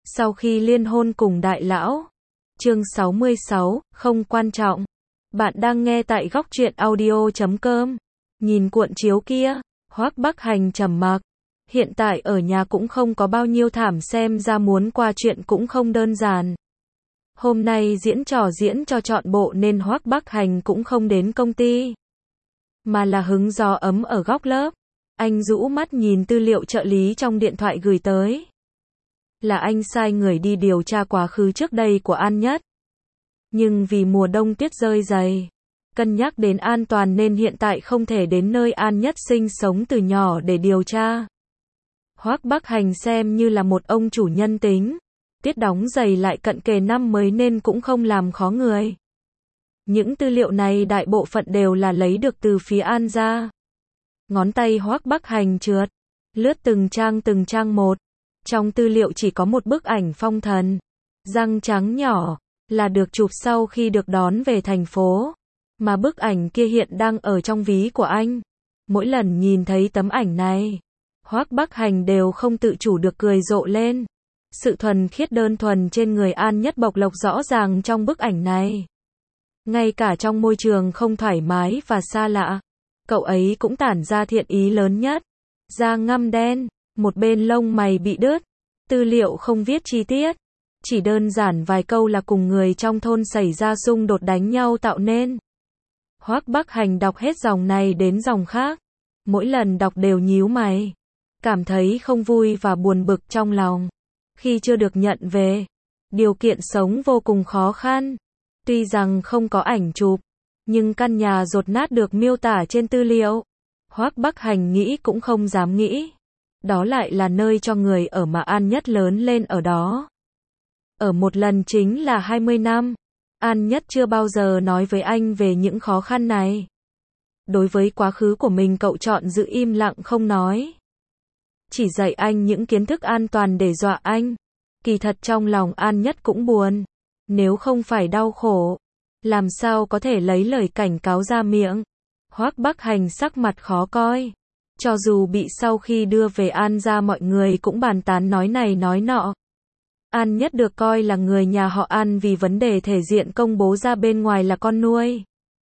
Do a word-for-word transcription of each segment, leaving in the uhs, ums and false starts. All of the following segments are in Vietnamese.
Sau khi liên hôn cùng đại lão. Chương sáu mươi sáu, không quan trọng. Bạn đang nghe tại góc truyện audio chấm com. Nhìn cuộn chiếu kia, Hoắc Bắc Hành trầm mặc. Hiện tại ở nhà cũng không có bao nhiêu thảm, xem ra muốn qua chuyện cũng không đơn giản. Hôm nay diễn trò diễn cho trọn bộ nên Hoắc Bắc Hành cũng không đến công ty, mà là hứng gió ấm ở góc lớp. Anh rũ mắt nhìn tư liệu trợ lý trong điện thoại gửi tới. Là anh sai người đi điều tra quá khứ trước đây của An Nhất. Nhưng vì mùa đông tuyết rơi dày, cân nhắc đến an toàn nên hiện tại không thể đến nơi An Nhất sinh sống từ nhỏ để điều tra. Hoắc Bắc Hành xem như là một ông chủ nhân tính. Tiết đóng giày lại cận kề năm mới nên cũng không làm khó người. Những tư liệu này đại bộ phận đều là lấy được từ phía An gia. Ngón tay Hoắc Bắc Hành trượt, lướt từng trang từng trang một. Trong tư liệu chỉ có một bức ảnh phong thần, răng trắng nhỏ, là được chụp sau khi được đón về thành phố. Mà bức ảnh kia hiện đang ở trong ví của anh. Mỗi lần nhìn thấy tấm ảnh này, Hoắc Bắc Hành đều không tự chủ được cười rộ lên. Sự thuần khiết đơn thuần trên người An Nhất bộc lộ rõ ràng trong bức ảnh này. Ngay cả trong môi trường không thoải mái và xa lạ, cậu ấy cũng tản ra thiện ý lớn nhất. Da ngăm đen, một bên lông mày bị đứt, tư liệu không viết chi tiết, chỉ đơn giản vài câu là cùng người trong thôn xảy ra xung đột đánh nhau tạo nên. Hoắc Bắc Hành đọc hết dòng này đến dòng khác, mỗi lần đọc đều nhíu mày, cảm thấy không vui và buồn bực trong lòng. Khi chưa được nhận về, điều kiện sống vô cùng khó khăn. Tuy rằng không có ảnh chụp, nhưng căn nhà dột nát được miêu tả trên tư liệu. Hoắc Bắc Hành nghĩ cũng không dám nghĩ. Đó lại là nơi cho người ở mà An Nhất lớn lên ở đó. Ở một lần chính là hai mươi năm, An Nhất chưa bao giờ nói với anh về những khó khăn này. Đối với quá khứ của mình cậu chọn giữ im lặng không nói. Chỉ dạy anh những kiến thức an toàn để dọa anh. Kỳ thật trong lòng An Nhất cũng buồn. Nếu không phải đau khổ, làm sao có thể lấy lời cảnh cáo ra miệng. Hoắc Bắc Hành sắc mặt khó coi. Cho dù bị sau khi đưa về An gia mọi người cũng bàn tán nói này nói nọ. An Nhất được coi là người nhà họ An vì vấn đề thể diện công bố ra bên ngoài là con nuôi.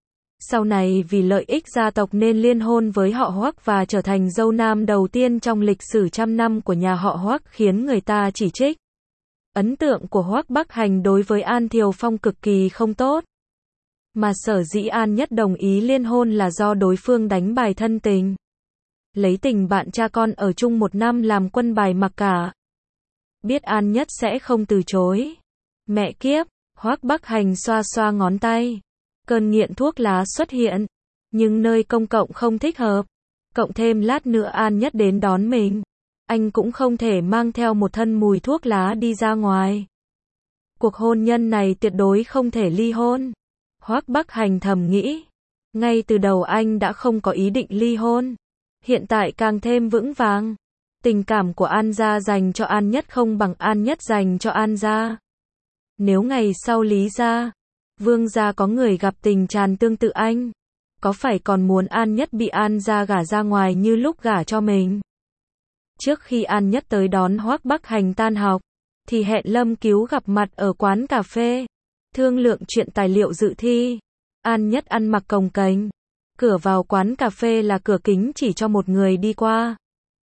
Sau này vì lợi ích gia tộc nên liên hôn với họ Hoắc và trở thành dâu nam đầu tiên trong lịch sử trăm năm của nhà họ Hoắc, khiến người ta chỉ trích. Ấn tượng của Hoắc Bắc Hành đối với An Thiều Phong cực kỳ không tốt. Mà sở dĩ An Nhất đồng ý liên hôn là do đối phương đánh bài thân tình. Lấy tình bạn cha con ở chung một năm làm quân bài mặc cả. Biết An Nhất sẽ không từ chối. Mẹ kiếp, Hoắc Bắc Hành xoa xoa ngón tay. Cơn nghiện thuốc lá xuất hiện. Nhưng nơi công cộng không thích hợp. Cộng thêm lát nữa An Nhất đến đón mình. Anh cũng không thể mang theo một thân mùi thuốc lá đi ra ngoài. Cuộc hôn nhân này tuyệt đối không thể ly hôn. Hoắc Bắc Hành thầm nghĩ. Ngay từ đầu anh đã không có ý định ly hôn. Hiện tại càng thêm vững vàng. Tình cảm của An gia dành cho An Nhất không bằng An Nhất dành cho An gia. Nếu ngày sau Lý gia, Vương gia có người gặp tình tràn tương tự anh, có phải còn muốn An Nhất bị An gia gả ra ngoài như lúc gả cho mình? Trước khi An Nhất tới đón Hoắc Bắc Hành tan học, thì hẹn Lâm Cứu gặp mặt ở quán cà phê, thương lượng chuyện tài liệu dự thi. An Nhất ăn mặc cồng kềnh, cửa vào quán cà phê là cửa kính chỉ cho một người đi qua.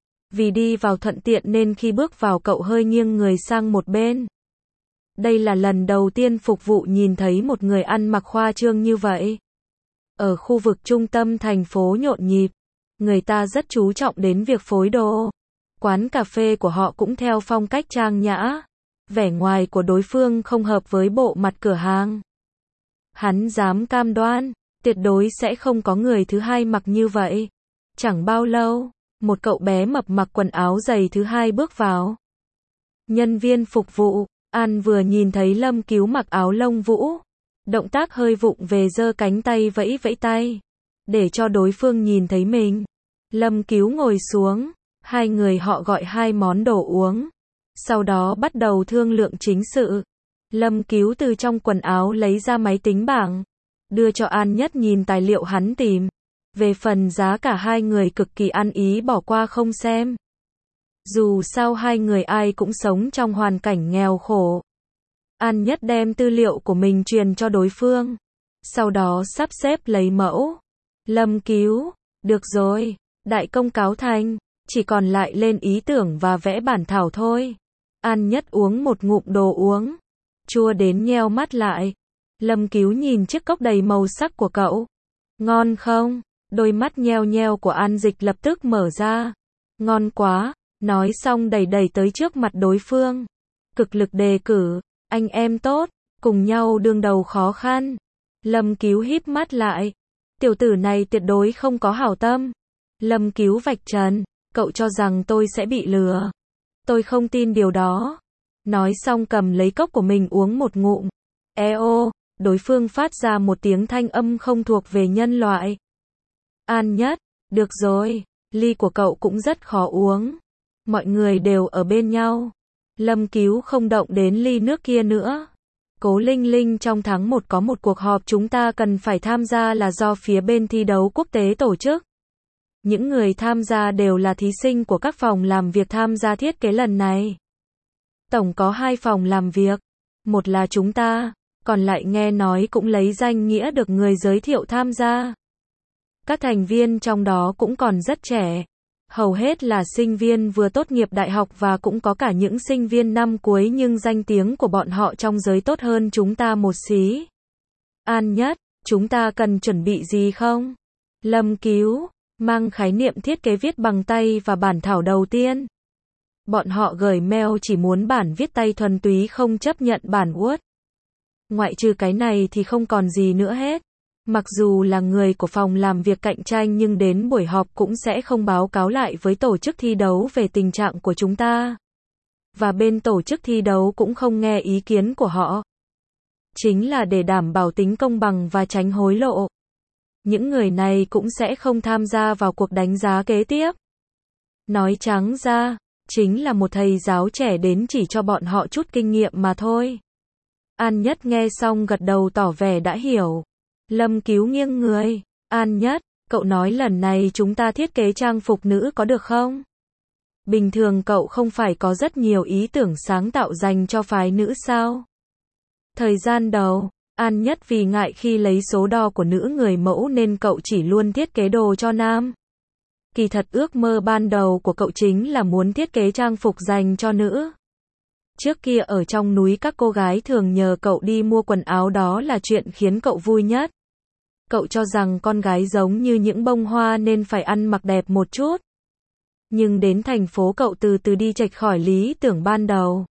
Vì đi vào thuận tiện nên khi bước vào cậu hơi nghiêng người sang một bên. Đây là lần đầu tiên phục vụ nhìn thấy một người ăn mặc khoa trương như vậy. Ở khu vực trung tâm thành phố nhộn nhịp, người ta rất chú trọng đến việc phối đồ. Quán cà phê của họ cũng theo phong cách trang nhã. Vẻ ngoài của đối phương không hợp với bộ mặt cửa hàng. Hắn dám cam đoan, tuyệt đối sẽ không có người thứ hai mặc như vậy. Chẳng bao lâu, một cậu bé mập mặc quần áo dày thứ hai bước vào. Nhân viên phục vụ, An vừa nhìn thấy Lâm Cứu mặc áo lông vũ. Động tác hơi vụng về giơ cánh tay vẫy vẫy tay. Để cho đối phương nhìn thấy mình. Lâm Cứu ngồi xuống. Hai người họ gọi hai món đồ uống. Sau đó bắt đầu thương lượng chính sự. Lâm Cứu từ trong quần áo lấy ra máy tính bảng. Đưa cho An Nhất nhìn tài liệu hắn tìm. Về phần giá cả hai người cực kỳ ăn ý bỏ qua không xem. Dù sao hai người ai cũng sống trong hoàn cảnh nghèo khổ. An Nhất đem tư liệu của mình truyền cho đối phương. Sau đó sắp xếp lấy mẫu. Lâm Cứu, được rồi, đại công cáo thành, chỉ còn lại lên ý tưởng và vẽ bản thảo thôi. An Nhất uống một ngụm đồ uống, chua đến nheo mắt lại. Lâm Cứu nhìn chiếc cốc đầy màu sắc của cậu. Ngon không? Đôi mắt nheo nheo của An Dịch lập tức mở ra. Ngon quá, nói xong đẩy đẩy tới trước mặt đối phương. Cực lực đề cử, anh em tốt, cùng nhau đương đầu khó khăn. Lâm Cứu híp mắt lại. Tiểu tử này tuyệt đối không có hảo tâm. Lâm Cứu vạch trần, cậu cho rằng tôi sẽ bị lừa. Tôi không tin điều đó. Nói xong cầm lấy cốc của mình uống một ngụm. Eo, đối phương phát ra một tiếng thanh âm không thuộc về nhân loại. An Nhất, được rồi, ly của cậu cũng rất khó uống. Mọi người đều ở bên nhau. Lâm Cứu không động đến ly nước kia nữa. Cố Linh Linh, trong tháng một có một cuộc họp chúng ta cần phải tham gia là do phía bên thi đấu quốc tế tổ chức. Những người tham gia đều là thí sinh của các phòng làm việc tham gia thiết kế lần này. Tổng có hai phòng làm việc. Một là chúng ta, còn lại nghe nói cũng lấy danh nghĩa được người giới thiệu tham gia. Các thành viên trong đó cũng còn rất trẻ. Hầu hết là sinh viên vừa tốt nghiệp đại học và cũng có cả những sinh viên năm cuối nhưng danh tiếng của bọn họ trong giới tốt hơn chúng ta một xí. An Nhất, chúng ta cần chuẩn bị gì không? Lâm Cứu, mang khái niệm thiết kế viết bằng tay và bản thảo đầu tiên. Bọn họ gửi mail chỉ muốn bản viết tay thuần túy không chấp nhận bản Word. Ngoại trừ cái này thì không còn gì nữa hết. Mặc dù là người của phòng làm việc cạnh tranh nhưng đến buổi họp cũng sẽ không báo cáo lại với tổ chức thi đấu về tình trạng của chúng ta. Và bên tổ chức thi đấu cũng không nghe ý kiến của họ. Chính là để đảm bảo tính công bằng và tránh hối lộ. Những người này cũng sẽ không tham gia vào cuộc đánh giá kế tiếp. Nói trắng ra, chính là một thầy giáo trẻ đến chỉ cho bọn họ chút kinh nghiệm mà thôi. An Nhất nghe xong gật đầu tỏ vẻ đã hiểu. Lâm Cứu nghiêng người. An Nhất, cậu nói lần này chúng ta thiết kế trang phục nữ có được không? Bình thường cậu không phải có rất nhiều ý tưởng sáng tạo dành cho phái nữ sao? Thời gian đầu, An Nhất vì ngại khi lấy số đo của nữ người mẫu nên cậu chỉ luôn thiết kế đồ cho nam. Kỳ thật ước mơ ban đầu của cậu chính là muốn thiết kế trang phục dành cho nữ. Trước kia ở trong núi các cô gái thường nhờ cậu đi mua quần áo, đó là chuyện khiến cậu vui nhất. Cậu cho rằng con gái giống như những bông hoa nên phải ăn mặc đẹp một chút. Nhưng đến thành phố cậu từ từ đi chệch khỏi lý tưởng ban đầu.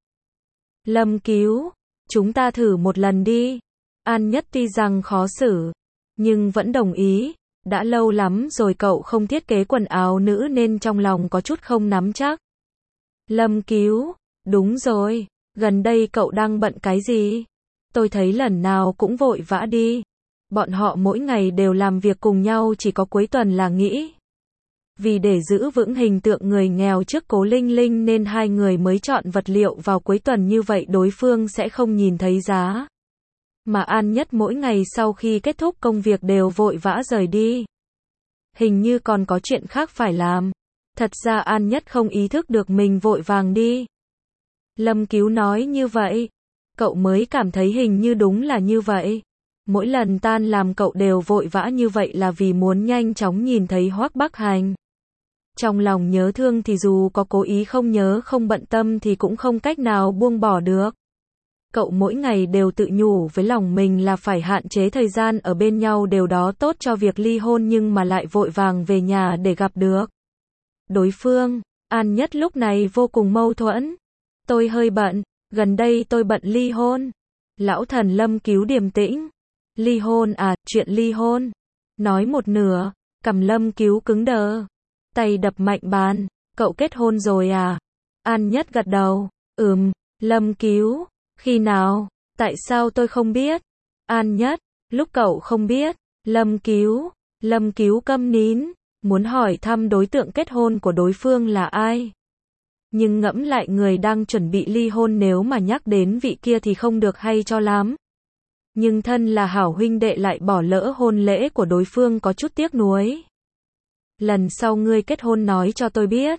Lâm Cứu, chúng ta thử một lần đi. An Nhất tuy rằng khó xử, nhưng vẫn đồng ý. Đã lâu lắm rồi cậu không thiết kế quần áo nữ nên trong lòng có chút không nắm chắc. Lâm Cứu, đúng rồi, gần đây cậu đang bận cái gì? Tôi thấy lần nào cũng vội vã đi. Bọn họ mỗi ngày đều làm việc cùng nhau, chỉ có cuối tuần là nghỉ. Vì để giữ vững hình tượng người nghèo trước Cố Linh Linh nên hai người mới chọn vật liệu vào cuối tuần, như vậy đối phương sẽ không nhìn thấy giá. Mà An Nhất mỗi ngày sau khi kết thúc công việc đều vội vã rời đi. Hình như còn có chuyện khác phải làm. Thật ra An Nhất không ý thức được mình vội vàng đi. Lâm Cứu nói như vậy. Cậu mới cảm thấy hình như đúng là như vậy. Mỗi lần tan làm cậu đều vội vã như vậy là vì muốn nhanh chóng nhìn thấy Hoắc Bắc Hành. Trong lòng nhớ thương thì dù có cố ý không nhớ không bận tâm thì cũng không cách nào buông bỏ được. Cậu mỗi ngày đều tự nhủ với lòng mình là phải hạn chế thời gian ở bên nhau, điều đó tốt cho việc ly hôn, nhưng mà lại vội vàng về nhà để gặp được đối phương. An Nhất lúc này vô cùng mâu thuẫn. Tôi hơi bận, gần đây tôi bận ly hôn. Lão thần Lâm Cứu điềm tĩnh. Ly hôn à, chuyện ly hôn. Nói một nửa, cằm Lâm Cứu cứng đờ. Tay đập mạnh bàn, cậu kết hôn rồi à? An Nhất gật đầu, ừm. Lâm Cứu, khi nào? Tại sao tôi không biết? An Nhất, lúc cậu không biết. Lâm Cứu, Lâm Cứu câm nín, muốn hỏi thăm đối tượng kết hôn của đối phương là ai. Nhưng ngẫm lại người đang chuẩn bị ly hôn, nếu mà nhắc đến vị kia thì không được hay cho lắm. Nhưng thân là hảo huynh đệ lại bỏ lỡ hôn lễ của đối phương, có chút tiếc nuối. Lần sau ngươi kết hôn nói cho tôi biết.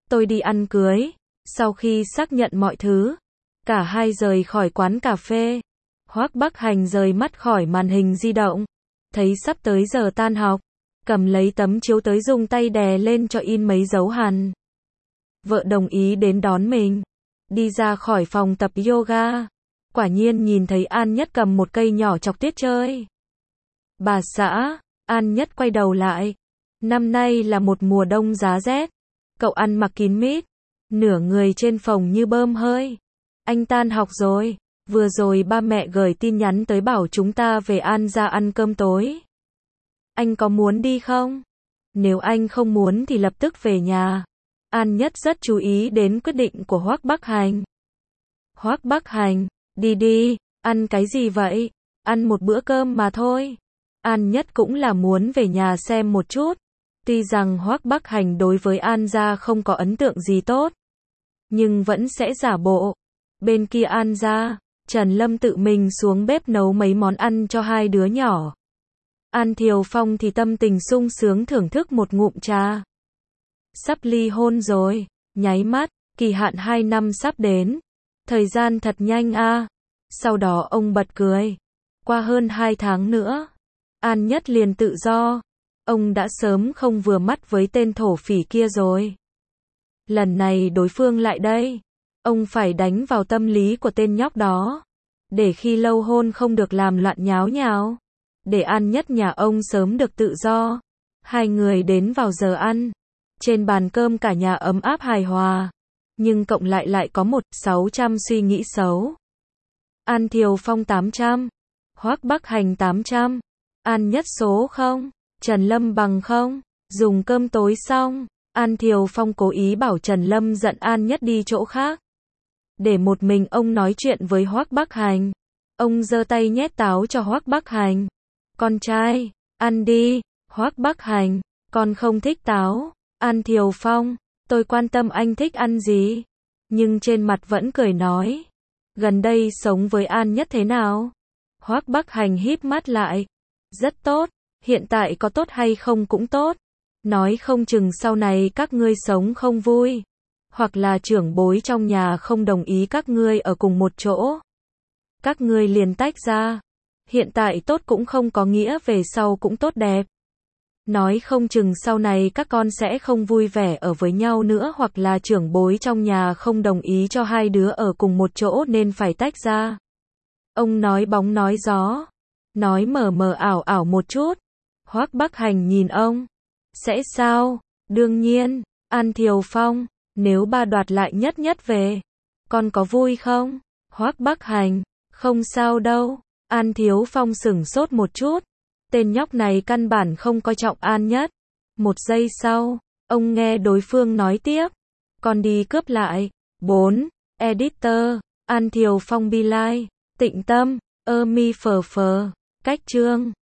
tôi đi ăn cưới. Sau khi xác nhận mọi thứ, cả hai rời khỏi quán cà phê. Hoắc Bắc Hành rời mắt khỏi màn hình di động. Thấy sắp tới giờ tan học, cầm lấy tấm chiếu tới dùng tay đè lên cho in mấy dấu hằn. Vợ đồng ý đến đón mình. Đi ra khỏi phòng tập yoga. Quả nhiên nhìn thấy An Nhất cầm một cây nhỏ chọc tuyết chơi. Bà xã, An Nhất quay đầu lại. Năm nay là một mùa đông giá rét. Cậu ăn mặc kín mít. Nửa người trên phòng như bơm hơi. Anh tan học rồi. Vừa rồi ba mẹ gửi tin nhắn tới bảo chúng ta về An ra ăn cơm tối. Anh có muốn đi không? Nếu anh không muốn thì lập tức về nhà. An Nhất rất chú ý đến quyết định của Hoắc Bắc Hành. Hoắc Bắc Hành, đi đi, ăn cái gì vậy? Ăn một bữa cơm mà thôi. An Nhất cũng là muốn về nhà xem một chút. Tuy rằng Hoắc Bắc Hành đối với An gia không có ấn tượng gì tốt, nhưng vẫn sẽ giả bộ. Bên kia An gia, Trần Lâm tự mình xuống bếp nấu mấy món ăn cho hai đứa nhỏ. An Thiều Phong thì tâm tình sung sướng thưởng thức một ngụm trà. Sắp ly hôn rồi, nháy mắt, kỳ hạn hai năm sắp đến. Thời gian thật nhanh a. Sau đó ông bật cười. Qua hơn hai tháng nữa, An Nhất liền tự do. Ông đã sớm không vừa mắt với tên thổ phỉ kia rồi. Lần này đối phương lại đây. Ông phải đánh vào tâm lý của tên nhóc đó. Để khi lâu hôn không được làm loạn nháo nhào. Để An Nhất nhà ông sớm được tự do. Hai người đến vào giờ ăn. Trên bàn cơm cả nhà ấm áp hài hòa. Nhưng cộng lại lại có một sáu trăm suy nghĩ xấu. An Thiều Phong tám trăm. Hoắc Bắc Hành tám trăm. An Nhất số không. Trần Lâm bằng không. Dùng cơm tối xong, An Thiều Phong cố ý bảo Trần Lâm dẫn An Nhất đi chỗ khác. Để một mình ông nói chuyện với Hoắc Bắc Hành. Ông giơ tay nhét táo cho Hoắc Bắc Hành. Con trai, ăn đi. Hoắc Bắc Hành, con không thích táo. An Thiều Phong, tôi quan tâm anh thích ăn gì. Nhưng trên mặt vẫn cười nói. Gần đây sống với An Nhất thế nào? Hoắc Bắc Hành híp mắt lại. Rất tốt, hiện tại có tốt hay không cũng tốt. Nói không chừng sau này các ngươi sống không vui. Hoặc là trưởng bối trong nhà không đồng ý các ngươi ở cùng một chỗ. Các ngươi liền tách ra. Hiện tại tốt cũng không có nghĩa về sau cũng tốt đẹp. Nói không chừng sau này các con sẽ không vui vẻ ở với nhau nữa, hoặc là trưởng bối trong nhà không đồng ý cho hai đứa ở cùng một chỗ nên phải tách ra. Ông nói bóng nói gió. Nói mờ mờ ảo ảo một chút. Hoắc Bắc Hành nhìn ông. Sẽ sao? Đương nhiên. An Thiều Phong, nếu ba đoạt lại Nhất Nhất về, con có vui không? Hoắc Bắc Hành, không sao đâu. An Thiều Phong sửng sốt một chút. Tên nhóc này căn bản không coi trọng An Nhất. Một giây sau, ông nghe đối phương nói tiếp. Con đi cướp lại. bốn. Editor, An Thiều Phong be like. Tịnh Tâm, ơ mi phờ phờ. Cách chương.